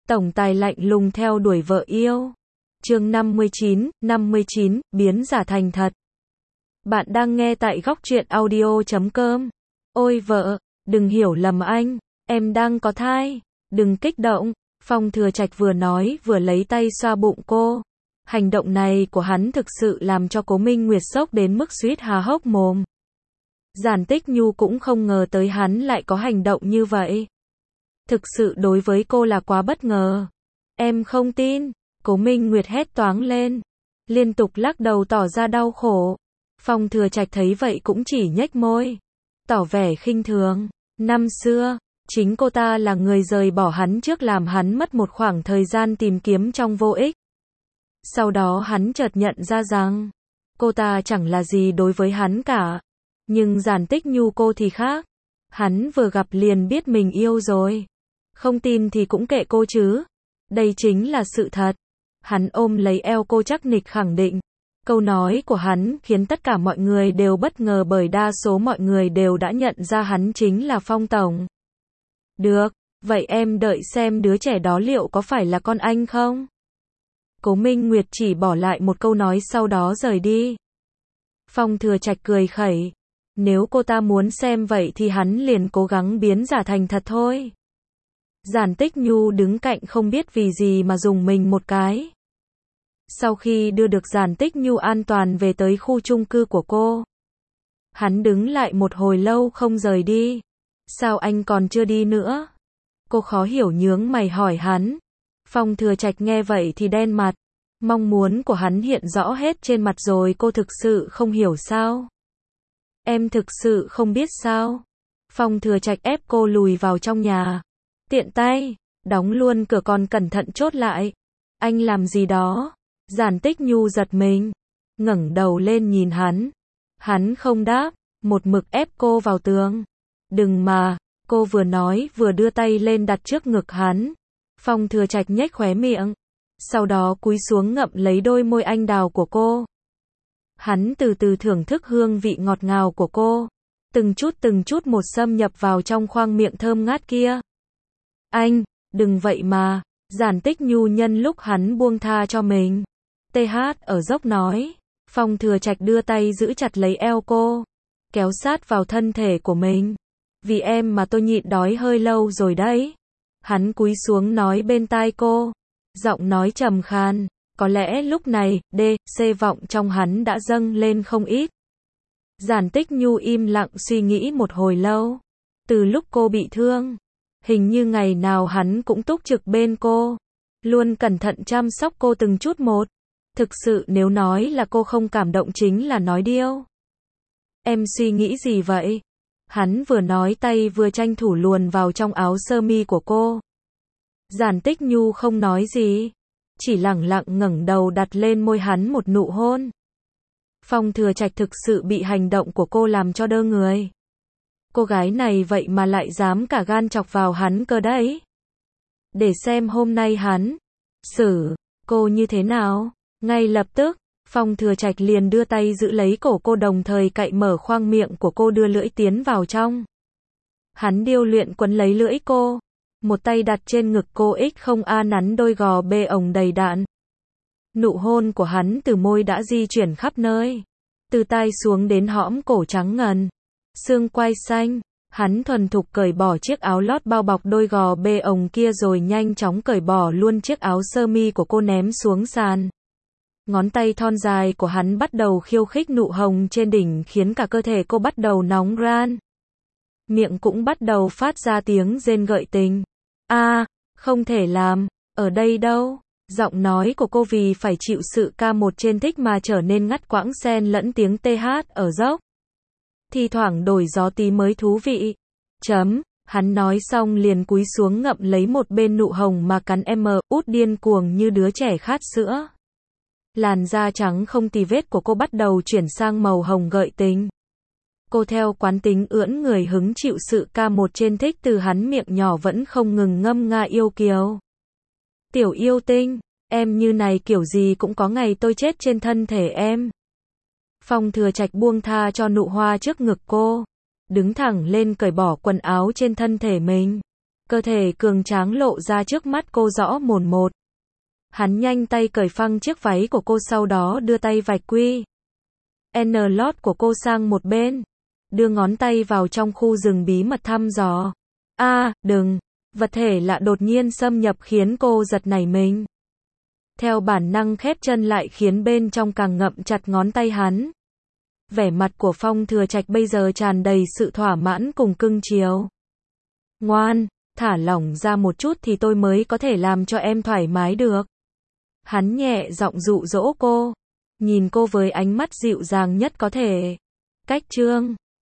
Tổng tài lạnh lùng theo đuổi vợ yêu. Chương 59, biến giả thành thật. Bạn đang nghe tại góc truyện audio.com. Ôi vợ, đừng hiểu lầm anh, em đang có thai, đừng kích động. Phong Thừa Trạch vừa nói vừa lấy tay xoa bụng cô. Hành động này của hắn thực sự làm cho Cố Minh Nguyệt sốc đến mức suýt há hốc mồm. Giản Tích Nhu cũng không ngờ tới hắn lại có hành động như vậy. Thực sự đối với cô là quá bất ngờ. Em không tin. Cố Minh Nguyệt hét toáng lên, liên tục lắc đầu tỏ ra đau khổ. Phong Thừa Trạch thấy vậy cũng chỉ nhếch môi, tỏ vẻ khinh thường. Năm xưa, chính cô ta là người rời bỏ hắn trước, làm hắn mất một khoảng thời gian tìm kiếm trong vô ích. Sau đó hắn chợt nhận ra rằng, cô ta chẳng là gì đối với hắn cả. Nhưng Giản Tích Nhu cô thì khác. Hắn vừa gặp liền biết mình yêu rồi. Không tin thì cũng kệ cô chứ. Đây chính là sự thật. Hắn ôm lấy eo cô chắc nịch khẳng định. Câu nói của hắn khiến tất cả mọi người đều bất ngờ, bởi đa số mọi người đều đã nhận ra hắn chính là Phong Tổng. Được, vậy em đợi xem đứa trẻ đó liệu có phải là con anh không? Cố Minh Nguyệt chỉ bỏ lại một câu nói sau đó rời đi. Phong Thừa Trạch cười khẩy. Nếu cô ta muốn xem vậy thì hắn liền cố gắng biến giả thành thật thôi. Giản Tích Nhu đứng cạnh không biết vì gì mà rùng mình một cái. Sau khi đưa được Giản Tích Nhu an toàn về tới khu chung cư của cô, hắn đứng lại một hồi lâu không rời đi. Sao anh còn chưa đi nữa? Cô khó hiểu nhướng mày hỏi hắn. Phong Thừa Trạch nghe vậy thì đen mặt. Mong muốn của hắn hiện rõ hết trên mặt rồi. Cô thực sự không hiểu sao? Em thực sự không biết sao? Phong Thừa Trạch ép cô lùi vào trong nhà. Tiện tay, đóng luôn cửa còn cẩn thận chốt lại. Anh làm gì đó? Giản Tích Nhu giật mình, ngẩng đầu lên nhìn hắn. Hắn không đáp, một mực ép cô vào tường. Đừng mà, cô vừa nói vừa đưa tay lên đặt trước ngực hắn. Phong Thừa Trạch nhếch khóe miệng, sau đó cúi xuống ngậm lấy đôi môi anh đào của cô. Hắn từ từ thưởng thức hương vị ngọt ngào của cô, từng chút một xâm nhập vào trong khoang miệng thơm ngát kia. Anh, đừng vậy mà. Giản Tích Nhu nhân lúc hắn buông tha cho mình, TH ở dốc nói. Phong Thừa Trạch đưa tay giữ chặt lấy eo cô, kéo sát vào thân thể của mình. Vì em mà tôi nhịn đói hơi lâu rồi đấy. Hắn cúi xuống nói bên tai cô, giọng nói trầm khan. Có lẽ lúc này, vọng trong hắn đã dâng lên không ít. Giản Tích Nhu im lặng suy nghĩ một hồi lâu. Từ lúc cô bị thương, hình như ngày nào hắn cũng túc trực bên cô, luôn cẩn thận chăm sóc cô từng chút một. Thực sự nếu nói là cô không cảm động chính là nói điêu. Em suy nghĩ gì vậy? Hắn vừa nói tay vừa tranh thủ luồn vào trong áo sơ mi của cô. Giản Tích Nhu không nói gì, chỉ lẳng lặng ngẩng đầu đặt lên môi hắn một nụ hôn. Phong Thừa Trạch thực sự bị hành động của cô làm cho đơ người. Cô gái này vậy mà lại dám cả gan chọc vào hắn cơ đấy. Để xem hôm nay hắn xử cô như thế nào. Ngay lập tức, Phong Thừa Trạch liền đưa tay giữ lấy cổ cô, đồng thời cạy mở khoang miệng của cô, đưa lưỡi tiến vào trong. Hắn điêu luyện quấn lấy lưỡi cô, một tay đặt trên ngực cô, không a nắn đôi gò bê ồng đầy đặn. Nụ hôn của hắn từ môi đã di chuyển khắp nơi, từ tai xuống đến hõm cổ trắng ngần, xương quai xanh. Hắn thuần thục cởi bỏ chiếc áo lót bao bọc đôi gò bê ồng kia, rồi nhanh chóng cởi bỏ luôn chiếc áo sơ mi của cô ném xuống sàn. Ngón tay thon dài của hắn bắt đầu khiêu khích nụ hồng trên đỉnh, khiến cả cơ thể cô bắt đầu nóng ran. Miệng cũng bắt đầu phát ra tiếng rên gợi tình. Không thể làm, ở đây đâu. Giọng nói của cô vì phải chịu sự ca một trên thích mà trở nên ngắt quãng, xen lẫn tiếng TH ở dốc. Thì thoảng đổi gió tí mới thú vị. Hắn nói xong liền cúi xuống ngậm lấy một bên nụ hồng mà cắn út điên cuồng như đứa trẻ khát sữa. Làn da trắng không tì vết của cô bắt đầu chuyển sang màu hồng gợi tình. Cô theo quán tính ưỡn người hứng chịu sự ca một trên thích từ hắn, miệng nhỏ vẫn không ngừng ngâm nga yêu kiều. Tiểu yêu tinh, em như này kiểu gì cũng có ngày tôi chết trên thân thể em. Phong Thừa Trạch buông tha cho nụ hoa trước ngực cô, đứng thẳng lên cởi bỏ quần áo trên thân thể mình. Cơ thể cường tráng lộ ra trước mắt cô rõ mồn một. Hắn nhanh tay cởi phăng chiếc váy của cô, sau đó đưa tay vạch quy N lót của cô sang một bên. Đưa ngón tay vào trong khu rừng bí mật thăm dò. Đừng! Vật thể lạ đột nhiên xâm nhập khiến cô giật nảy mình. Theo bản năng khép chân lại khiến bên trong càng ngậm chặt ngón tay hắn. Vẻ mặt của Phong Thừa Trạch bây giờ tràn đầy sự thỏa mãn cùng cưng chiều. Ngoan, thả lỏng ra một chút thì tôi mới có thể làm cho em thoải mái được. Hắn nhẹ giọng dụ dỗ cô. Nhìn cô với ánh mắt dịu dàng nhất có thể. Cách chương